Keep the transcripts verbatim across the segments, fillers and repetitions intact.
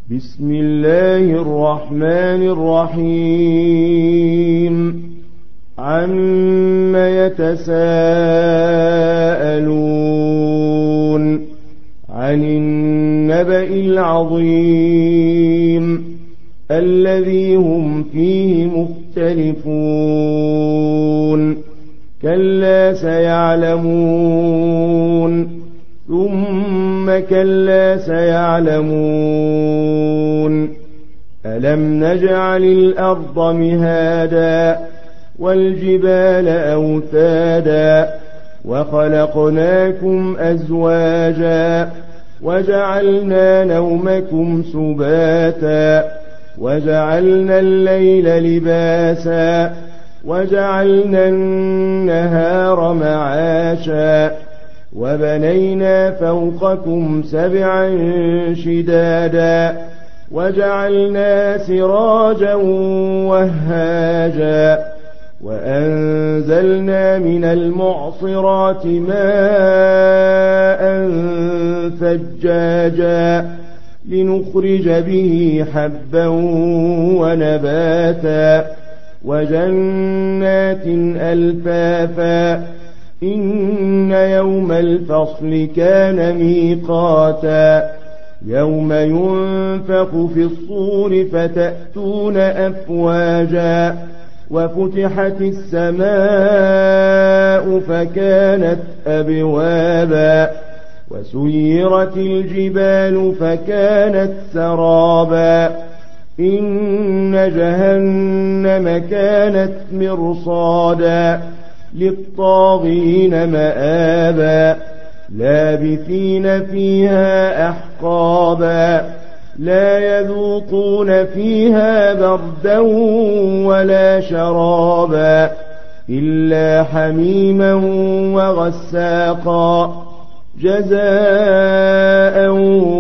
بسم الله الرحمن الرحيم عم يتساءلون عن النبأ العظيم الذي هم فيه مختلفون كلا سيعلمون ثم كلا سيعلمون ألم نجعل الأرض مهادا والجبال أوتادا وخلقناكم أزواجا وجعلنا نومكم سباتا وجعلنا الليل لباسا وجعلنا النهار معاشا وبنينا فوقكم سبعا شدادا وجعلنا سراجا وهاجا وأنزلنا من المعصرات ماء ثجاجا لنخرج به حبا ونباتا وجنات ألفافا إن يوم الفصل كان ميقاتا يوم ينفخ في الصور فتأتون أفواجا وفتحت السماء فكانت أبوابا وسيرت الجبال فكانت سرابا إن جهنم كانت مرصادا للطاغين مآبا لابثين فيها أحقابا لا يذوقون فيها بردا ولا شرابا إلا حميما وغساقا جزاء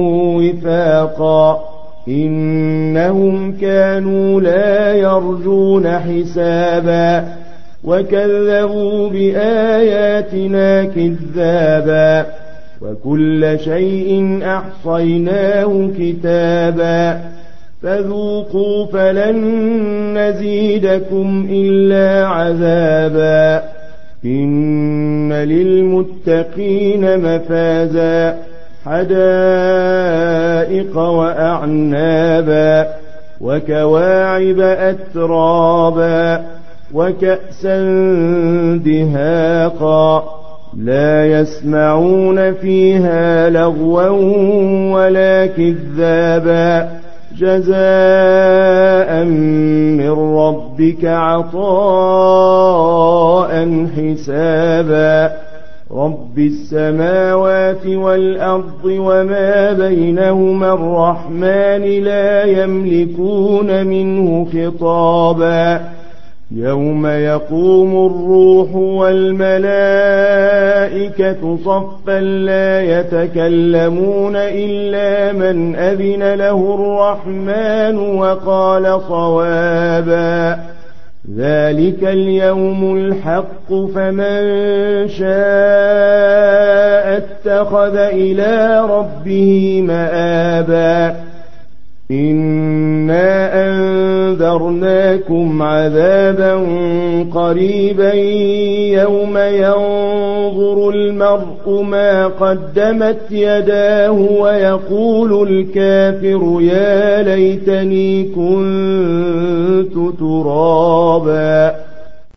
وفاقا إنهم كانوا لا يرجون حسابا وكذبوا بآياتنا كذابا وكل شيء أحصيناه كتابا فذوقوا فلن نزيدكم إلا عذابا إن للمتقين مفازا حدائق وأعنابا وكواعب أترابا وكأسا دهاقا لا يسمعون فيها لغوا ولا كذابا جزاء من ربك عطاء حسابا رب السماوات والأرض وما بينهما الرحمن لا يملكون منه خطابا يوم يقوم الروح والملائكة صفا لا يتكلمون إلا من أذن له الرحمن وقال صوابا ذلك اليوم الحق فمن شاء اتخذ إلى ربه مآبا إنا أنذرناكم عذابا قريبا يوم ينظر المرء ما قدمت يداه ويقول الكافر يا ليتني كنت ترابا.